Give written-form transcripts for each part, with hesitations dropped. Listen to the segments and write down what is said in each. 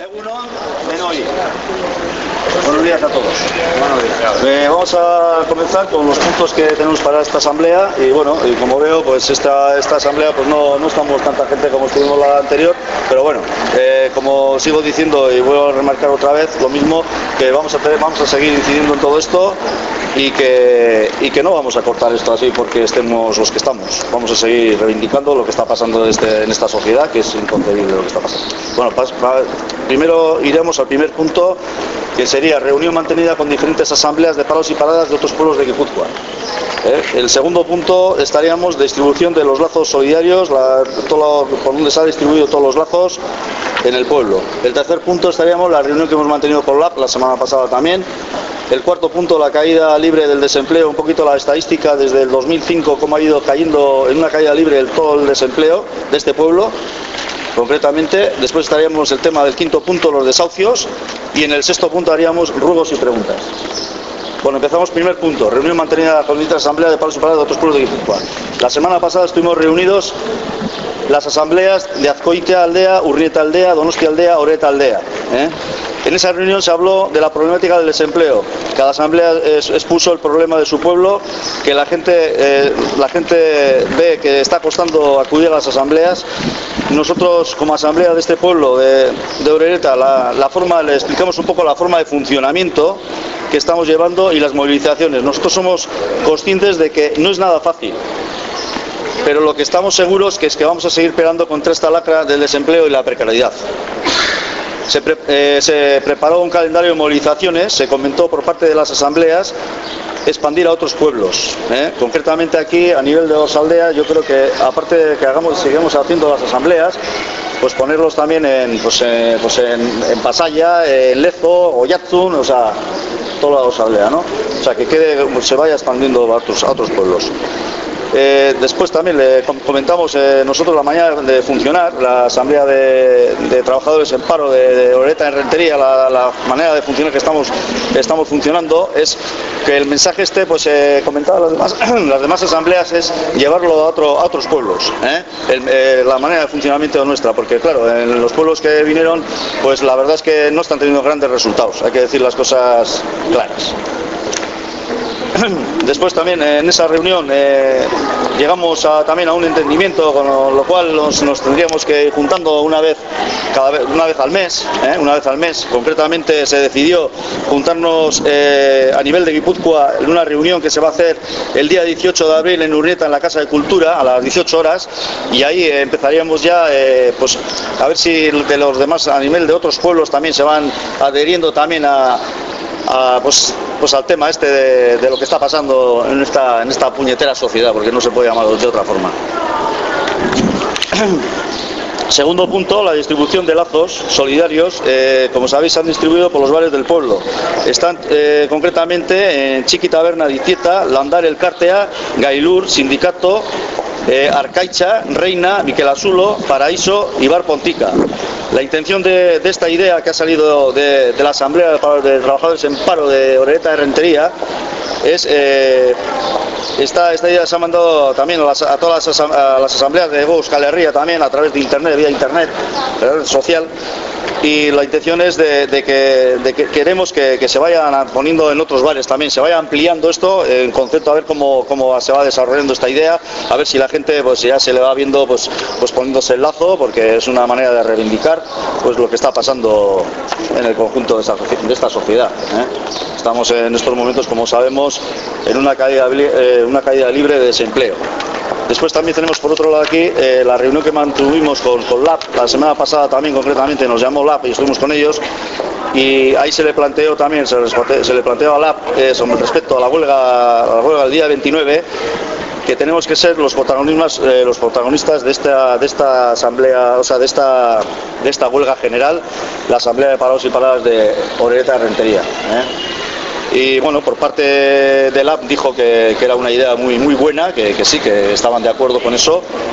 Buenos días a todos. Vamos a comenzar con los puntos que tenemos para esta asamblea y bueno, y como veo, pues esta asamblea pues no estamos tanta gente como estuvimos la anterior, pero bueno, como sigo diciendo y vuelvo a remarcar otra vez lo mismo, que vamos a seguir incidiendo en todo esto y que no vamos a cortar esto así porque estemos los que estamos. Vamos a seguir reivindicando lo que está pasando en esta sociedad, que es inconcebible lo que está pasando. Bueno, primero iremos al primer punto, que sería reunión mantenida con diferentes asambleas de paros y paradas de otros pueblos de Guipúzcoa. El segundo punto estaríamos distribución de los lazos solidarios, por donde se han distribuido todos los lazos en el pueblo. El tercer punto estaríamos la reunión que hemos mantenido con LAP la semana pasada también. El cuarto punto, la caída libre del desempleo, un poquito la estadística desde el 2005, cómo ha ido cayendo en una caída libre todo el desempleo de este pueblo. Concretamente, después estaríamos el tema del quinto punto, los desahucios, y en el sexto punto haríamos ruegos y preguntas. Bueno, empezamos primer punto, reunión mantenida con la asamblea de paros y paradas de otros pueblos de Guipúzcoa. La semana pasada estuvimos reunidos las asambleas de Azcoitia Aldea, Urnieta Aldea, Donostia Aldea, Oreta Aldea. En esa reunión se habló de la problemática del desempleo. Cada asamblea expuso el problema de su pueblo, que la gente ve que está costando acudir a las asambleas. Nosotros, como asamblea de este pueblo de Orereta, le explicamos un poco la forma de funcionamiento que estamos llevando y las movilizaciones. Nosotros somos conscientes de que no es nada fácil, pero lo que estamos seguros es que vamos a seguir peleando contra esta lacra del desempleo y la precariedad. Se preparó un calendario de movilizaciones, se comentó por parte de las asambleas expandir a otros pueblos. Concretamente aquí, a nivel de Osaaldea, yo creo que aparte de que sigamos haciendo las asambleas, pues ponerlos también en Pasaya, en Lezo, Oyarzun, o sea, toda la Osaaldea, ¿no? O sea, que se vaya expandiendo a otros pueblos. Después también le comentamos nosotros la manera de funcionar, la asamblea de trabajadores en paro de Orereta en Rentería, la manera de funcionar que estamos funcionando es que el mensaje pues comentaba las demás asambleas es llevarlo a otros pueblos, la manera de funcionamiento nuestra, porque claro, en los pueblos que vinieron, pues la verdad es que no están teniendo grandes resultados, hay que decir las cosas claras. Después también en esa reunión llegamos también a un entendimiento, con lo cual nos tendríamos que ir juntando una vez al mes. Concretamente se decidió juntarnos a nivel de Guipúzcoa en una reunión que se va a hacer el día 18 de abril en Urnieta, en la Casa de Cultura, a las 18 horas, y ahí empezaríamos ya pues a ver si de los demás, a nivel de otros pueblos, también se van adheriendo también pues al tema de lo que está pasando en esta puñetera sociedad, porque no se puede llamar de otra forma. Segundo punto, la distribución de lazos solidarios. Como sabéis, se han distribuido por los bares del pueblo. Están concretamente en Chiqui Taberna Dicieta, Landar El Cártea, Gailur, Sindicato, Arcaicha, Reina, Miquelasulo, Paraíso y Bar Pontica. La intención de esta idea que ha salido de la Asamblea de Trabajadores en Paro de Orereta de Rentería es esta idea se ha mandado también a todas las asambleas de Euskal Herria también a través de internet, vía internet, red social. Y la intención es de que queremos que se vayan poniendo en otros bares también, se vaya ampliando esto en concepto, a ver cómo se va desarrollando esta idea, a ver si la gente pues ya se le va viendo pues poniéndose el lazo, porque es una manera de reivindicar pues lo que está pasando en el conjunto de esta sociedad. Estamos en estos momentos, como sabemos, en una caída libre de desempleo. Después también tenemos por otro lado aquí la reunión que mantuvimos con LAP, la semana pasada también concretamente nos llamó LAP y estuvimos con ellos, y ahí se le planteó también, se le planteó a LAP respecto a la huelga del día 29, que tenemos que ser los protagonistas de esta asamblea, o sea, de esta huelga general, la asamblea de parados y paradas de Orereta de Rentería. Y bueno, por parte de LAP dijo que era una idea muy buena, que sí, que estaban de acuerdo con eso,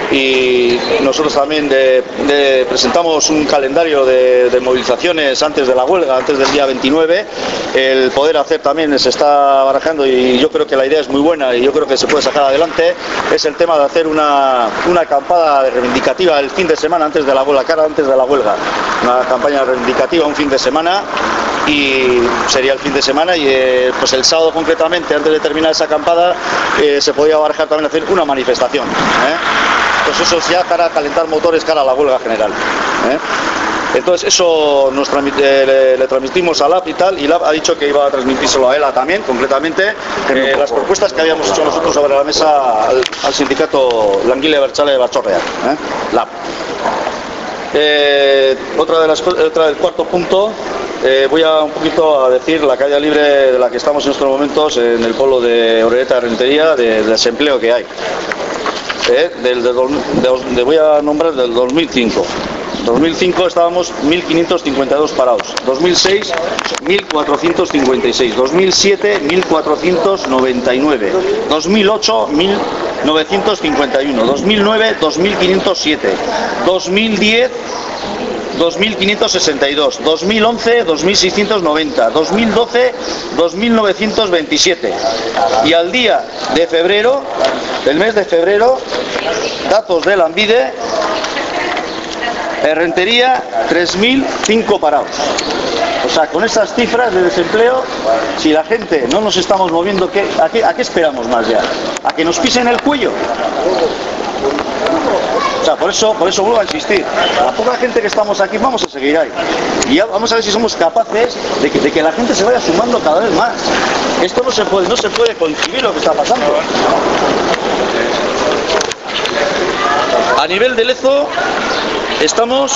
y nosotros también presentamos un calendario de movilizaciones antes de la huelga, antes del día 29. El poder hacer también se está barajando, y yo creo que la idea es muy buena y yo creo que se puede sacar adelante, es el tema de hacer una acampada reivindicativa el fin de semana antes de la huelga, antes de la huelga, una campaña reivindicativa un fin de semana, y sería el fin de semana, y pues el sábado concretamente, antes de terminar esa acampada, se podía barajar también hacer una manifestación, pues eso es ya para calentar motores cara a la huelga general, Entonces eso le transmitimos a LAB y tal, y LAB ha dicho que iba a transmitírselo a ELA también, concretamente, las propuestas que habíamos hecho nosotros sobre la mesa al sindicato Langile Berchale de Batzorrea, LAB. Otra del cuarto punto, voy a un poquito a decir la caída libre de la que estamos en estos momentos en el pueblo de Orereta de Rentería, del desempleo que hay. Voy a nombrar del 2005. 2005 estábamos 1.552 parados, 2006 1.456, 2007 1.499, 2008 1.951, 2009 2.507, 2010 2.562, 2011 2.690, 2012 2.927, y al día de febrero, del mes de febrero, datos de Lanbide, Rentería 3.005 parados. O sea, con esas cifras de desempleo, si la gente no nos estamos moviendo, ¿a qué esperamos más ya? ¿A que nos pisen el cuello? O sea, por eso vuelvo a insistir, la poca gente que estamos aquí vamos a seguir ahí, y ya vamos a ver si somos capaces de que la gente se vaya sumando cada vez más. Esto no se puede concebir lo que está pasando. A nivel de Lezo estamos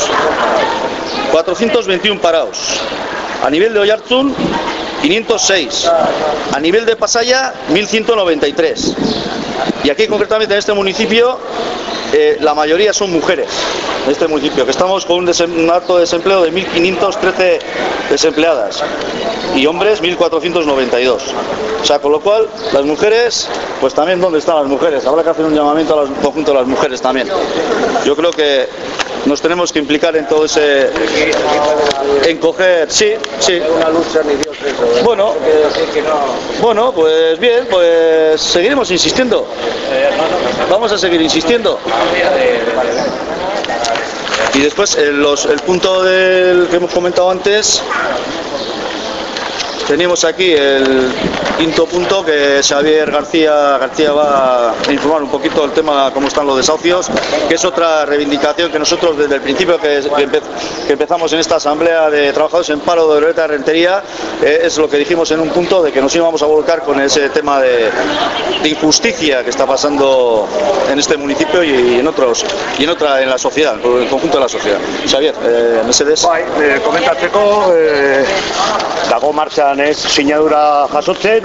421 parados, a nivel de Oiartzun 506, a nivel de Pasaia 1193, y aquí concretamente en este municipio la mayoría son mujeres, en este municipio, que estamos con un alto desempleo de 1.513 desempleadas, y hombres 1.492. O sea, con lo cual, las mujeres, pues también, ¿dónde están las mujeres? Habrá que hacer un llamamiento al conjunto de las mujeres también. Yo creo que nos tenemos que implicar en todo ese... en coger... Sí. Una lucha ni Dios eso. Bueno, pues bien, pues seguiremos insistiendo. Vamos a seguir insistiendo. Y después, el punto que hemos comentado antes, teníamos aquí el quinto punto, que Xavier García va a informar un poquito del tema, cómo están los desahucios, que es otra reivindicación que nosotros desde el principio que empezamos en esta asamblea de trabajadores en paro de Orereta de Rentería, es lo que dijimos en un punto, de que nos íbamos a volcar con ese tema de injusticia que está pasando en este municipio y en la sociedad, en el conjunto de la sociedad. Xavier, mesedez. Komentatzeko, dago martxan sinadura jasotzen,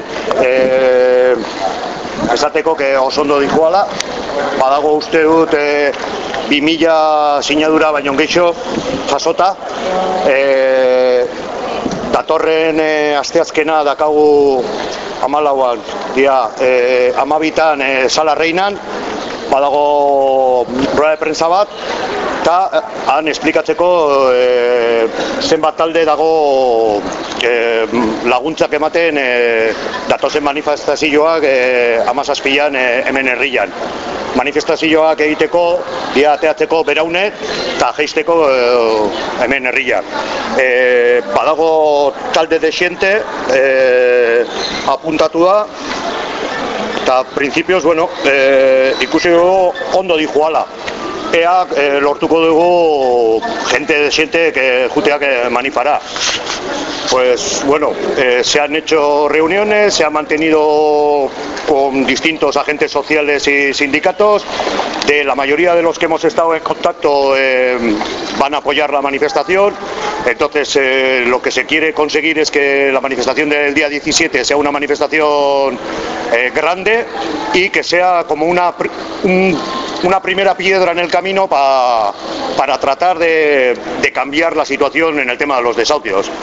esateko oso ondo dijoala, badago uste dut 2000 sinadura baino gehixo jasota, datorren asteazkena dakagu 14an, dia 12an Salarreinan, badago rueda de prensa bat, eta han esplikatzeko zenbat talde dago laguntzak ematen datozen manifestazioak 17an hemen herrian. Manifestazioak egiteko, dia ateatzeko Beraune eta jeisteko hemen herrian. Badago talde desiente apuntatu da, eta printzipioz, ikusi dugu ondo dijoala. Ea lortuko dugu gente desiente que juteak manifara. Pues se han hecho reuniones, se han mantenido con distintos agentes sociales y sindicatos. De la mayoría de los que hemos estado en contacto van a apoyar la manifestación. Entonces lo que se quiere conseguir es que la manifestación del día 17 sea una manifestación grande y que sea como una primera piedra en el camino para tratar de cambiar la situación en el tema de los desahucios.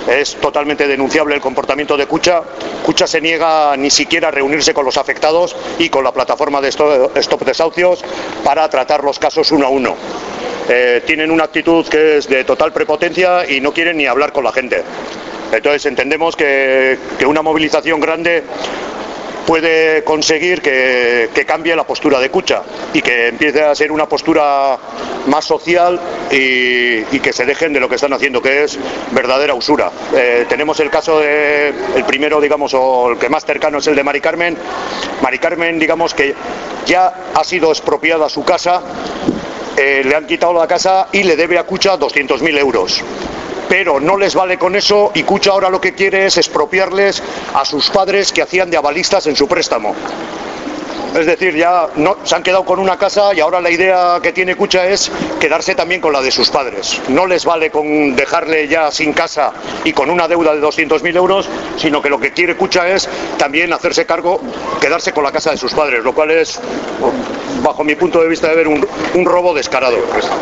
Es totalmente denunciable el comportamiento de Kutxa. Kutxa se niega ni siquiera a reunirse con los afectados y con la plataforma de Stop Desahucios para tratar los casos uno a uno. Tienen una actitud que es de total prepotencia y no quieren ni hablar con la gente. Entonces entendemos que una movilización grande puede conseguir que cambie la postura de Kutxa y que empiece a ser una postura más social y que se dejen de lo que están haciendo, que es verdadera usura. Tenemos el caso el primero, digamos, o el que más cercano es el de Mari Carmen. Mari Carmen, digamos que ya ha sido expropiada su casa, le han quitado la casa y le debe a Kutxa 200.000 euros. Pero no les vale con eso y Kutxa ahora lo que quiere es expropiarles a sus padres que hacían de avalistas en su préstamo. Es decir, ya no, se han quedado con una casa y ahora la idea que tiene Kutxa es quedarse también con la de sus padres. No les vale con dejarle ya sin casa y con una deuda de 200.000 euros, sino que lo que quiere Kutxa es también hacerse cargo, quedarse con la casa de sus padres, lo cual es, bajo mi punto de vista de ver, un robo descarado.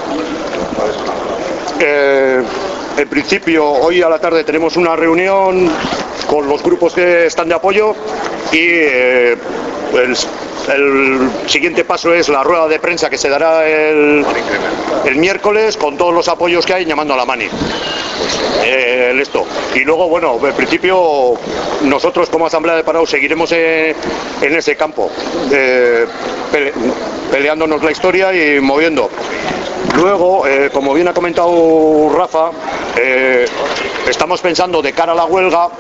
En principio, hoy a la tarde tenemos una reunión con los grupos que están de apoyo y el siguiente paso es la rueda de prensa que se dará el miércoles con todos los apoyos que hay, llamando a la mani. Y luego, bueno, en principio nosotros como Asamblea de Parados seguiremos en ese campo, peleándonos la historia y moviendo. Luego, como bien ha comentado Rafa, estamos pensando de cara a la huelga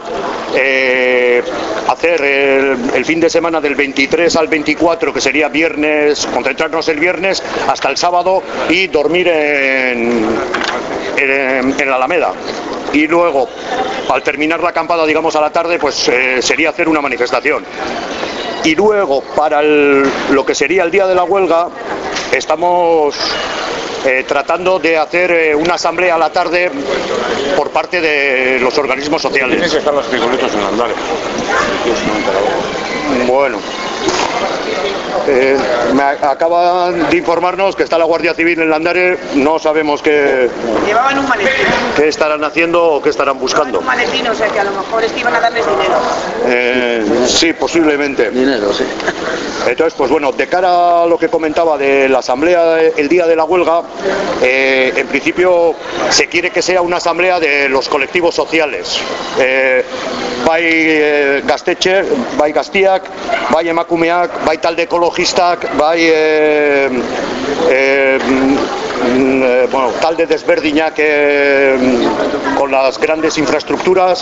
hacer el fin de semana del 23 al 24, que sería viernes, concentrarnos el viernes hasta el sábado y dormir en la Alameda. Y luego, al terminar la acampada, digamos a la tarde, pues sería hacer una manifestación. Y luego, para lo que sería el día de la huelga, estamos tratando de hacer una asamblea a la tarde por parte de los organismos sociales. Tienen que estar los frigoletos en Landares. Bueno, me acaban de informarnos que está la Guardia Civil en Landares. No sabemos Llevaban un maletín. qué estarán haciendo o qué estarán buscando. Un maletín, o sea que a lo mejor es que iban a darles dinero. Sí, posiblemente. Dinero, sí. Entonces, pues bueno, de cara a lo que comentaba de la asamblea el día de la huelga, en principio se quiere que sea una asamblea de los colectivos sociales. Bai Gaztetxe, bai Gaztiak, bai Emakumeak, bai talde ekologistak, bai bueno, talde desberdinak con las grandes infraestructuras,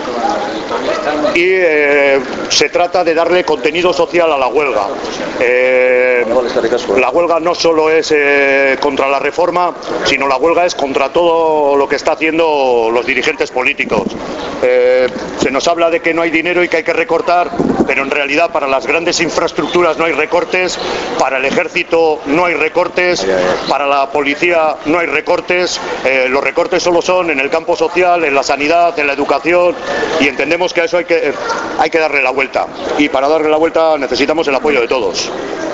y se trata de darle contenido social a la huelga. La huelga no solo es contra la reforma, sino la huelga es contra todo lo que está haciendo los dirigentes políticos. Se nos habla de que no hay dinero y que hay que recortar, pero en realidad para las grandes infraestructuras no hay recortes, para el ejército no hay recortes, para la policía no hay recortes. Los recortes solo son en el campo social, en la sanidad, en la educación, y entendemos que a eso hay que darle la vuelta, y para darle la vuelta necesitamos el apoyo de todos,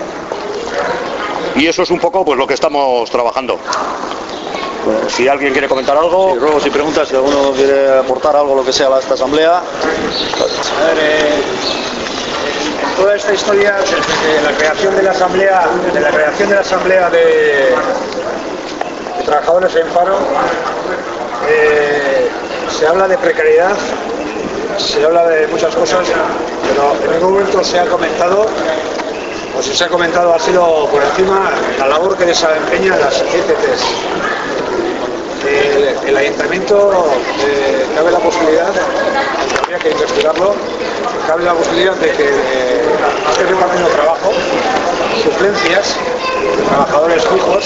y eso es un poco pues lo que estamos trabajando. Bueno, si alguien quiere comentar algo. Sí, ruegos y preguntas, si alguno quiere aportar algo, lo que sea, a esta asamblea. A ver, en toda esta historia, desde la creación de la asamblea, de trabajadores en paro, se habla de precariedad, se habla de muchas cosas, pero en ningún momento se ha comentado, o si se ha comentado ha sido por encima la labor que desempeñan las CTTs. El ayuntamiento, cabe la posibilidad, habría que investigarlo, cabe la posibilidad de que esté repartiendo trabajo, suplencias, trabajadores fijos,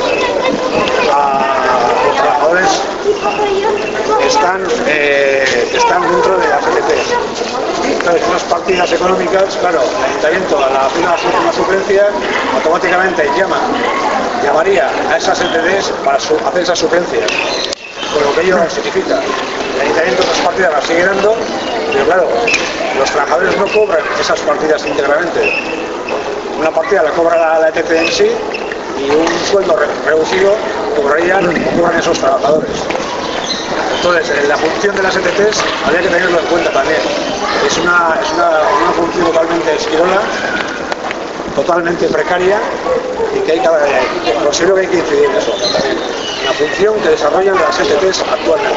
los trabajadores están dentro de las CTTs. Entonces, unas partidas económicas, claro, el ayuntamiento a la una suplencia automáticamente llamaría a esas CTTs para hacer esas suplencias, con lo que ello significa. El ayuntamiento esas partidas las sigue dando, pero claro, los trabajadores no cobran esas partidas íntegramente. Una partida la cobra la ETT en sí, y un sueldo reducido cobran esos trabajadores. Entonces, la función de las ETTs habría que tenerlo en cuenta también. Es una función totalmente esquirola, totalmente precaria y que considero que hay que incidir en eso también. La función que desarrollan las ETTs actualmente.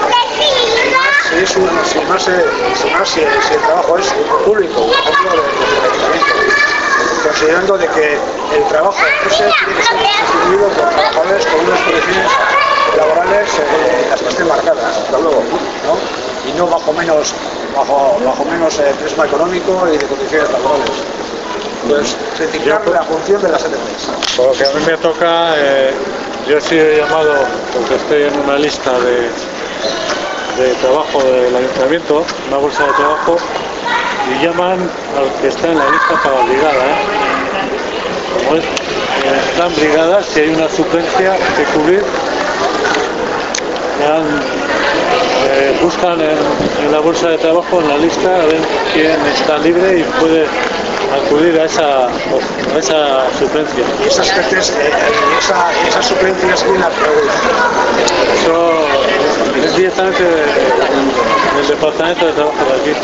Si el trabajo es público, por ejemplo, del ayuntamiento, considerando de que el trabajo ese tiene que ser sustituido por trabajadores con unas condiciones laborales las que estén marcadas, hasta luego, ¿no? Y no bajo menos prisma económico y de condiciones laborales. Entonces, criticar la función de las ETTs. Por lo que a mí me toca, yo he sido llamado, porque estoy en una lista de trabajo del ayuntamiento, una bolsa de trabajo, y llaman al que está en la lista para brigada, Como están brigadas, si hay una suplencia que cubrir, buscan en la bolsa de trabajo, en la lista, a ver quién está libre y puede acudir a esa suplencia. ¿Y esas ETTs, esas suplencias quién las regula? Eso es directamente del departamento de trabajo de aquí.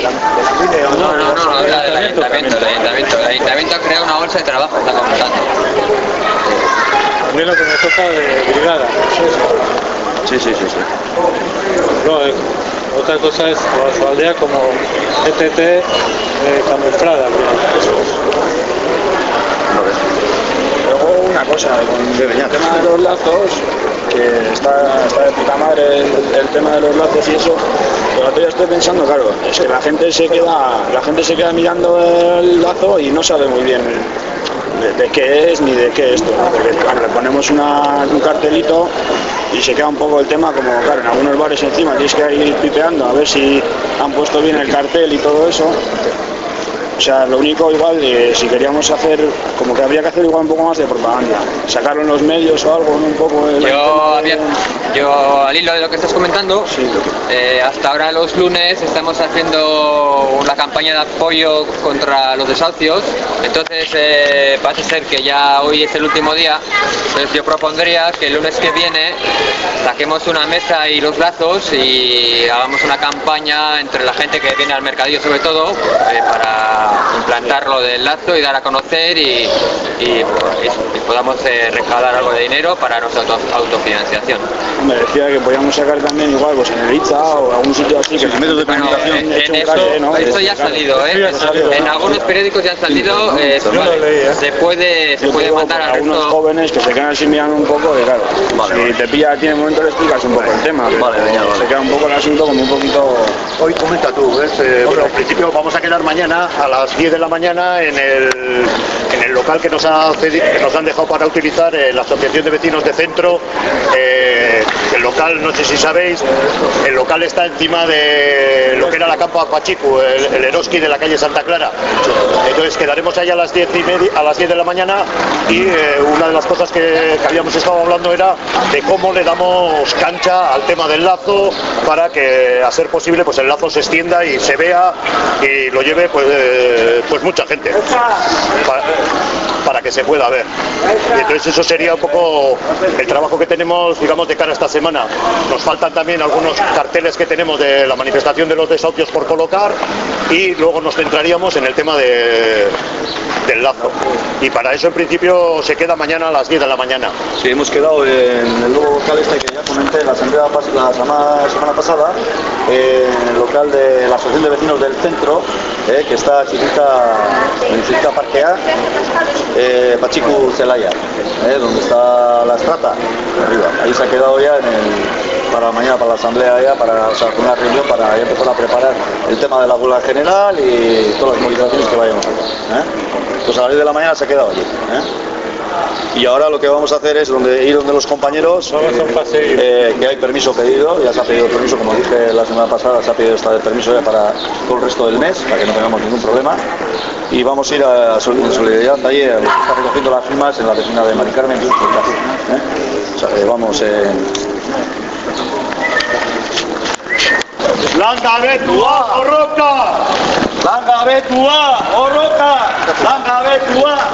No, habla del ayuntamiento. El ayuntamiento ha creado una bolsa de trabajo, está comentando. A mí lo que me toca de brigada. Sí. No, otra cosa es su aldea como ETT camuflada. Luego una cosa, con el tema de los lazos, que está de puta madre el tema de los lazos y eso, pero todavía estoy pensando, claro, es que la gente se queda mirando el lazo y no sabe muy bien de qué es ni de qué esto, ¿no? Porque claro, le ponemos un cartelito y se queda un poco el tema como, claro, en algunos bares encima tienes que ir pipeando a ver si han puesto bien el cartel y todo eso. O sea, lo único igual, si queríamos hacer, como que habría que hacer igual un poco más de propaganda, sacarlo en los medios o algo, ¿no? Un poco... Yo al hilo de lo que estás comentando, Sí, hasta ahora los lunes estamos haciendo una campaña de apoyo contra los desahucios, entonces parece ser que ya hoy es el último día, entonces yo propondría que el lunes que viene saquemos una mesa y los lazos y hagamos una campaña entre la gente que viene al mercadillo sobre todo, para implantar lo del lazo y dar a conocer y podamos recaudar algo de dinero para nuestra autofinanciación. Me decía que podíamos sacar también igual pues en el ITZA o algún sitio así, que los medios de comunicación en eso, ¿no? esto ya ha salido, en algunos periódicos ya han salido, se puede mandar al algunos resto. jóvenes que se quedan así mirando un poco de claro, si te pilla tiene un momento le explicas un poco el tema, se queda un poco el asunto como un poquito... Hoy comenta tú, ¿ves? Bueno, al principio vamos a quedar mañana a las 10 de la mañana en el local que nos han dejado para utilizar la Asociación de Vecinos de Centro. El local, no sé si sabéis, el local está encima de lo que era la Campo Pachiku, el Eroski de la calle Santa Clara. Entonces quedaremos allá a las 10 de la mañana y una de las cosas que habíamos estado hablando era de cómo le damos cancha al tema del lazo para que, a ser posible, pues el lazo se extienda y se vea y lo lleve pues mucha gente para que se pueda ver. Y entonces eso sería un poco el trabajo que tenemos, digamos, de cara a esta semana. Nos faltan también algunos carteles que tenemos de la manifestación de los desahucios por colocar y luego nos centraríamos en el tema del lazo. Y para eso en principio se queda mañana a las 10 de la mañana. Sí, hemos quedado en el nuevo local que ya comenté la semana pasada, en el local de la Asociación de Vecinos del Centro, que está en Chiquita Parque A, Pachiku Zelaya, donde está la estrata, arriba. Ahí se ha quedado ya para mañana, para la asamblea ya, para una reunión para ya empezar a preparar el tema de la huelga general y todas las movilizaciones que vayamos a hacer. Pues a las 10 de la mañana se ha quedado allí. Y ahora lo que vamos a hacer es ir donde los compañeros, que hay permiso pedido, ya se ha pedido el permiso, como dije la semana pasada, se ha pedido el permiso ya para todo el resto del mes, para que no tengamos ningún problema. Y vamos a ir en solidaridad allí, está recogiendo las firmas en la vecina de Mari Carmen. O sea, vamos... Langabetua, Orroka! Langabetua, Orroka! Langabetua,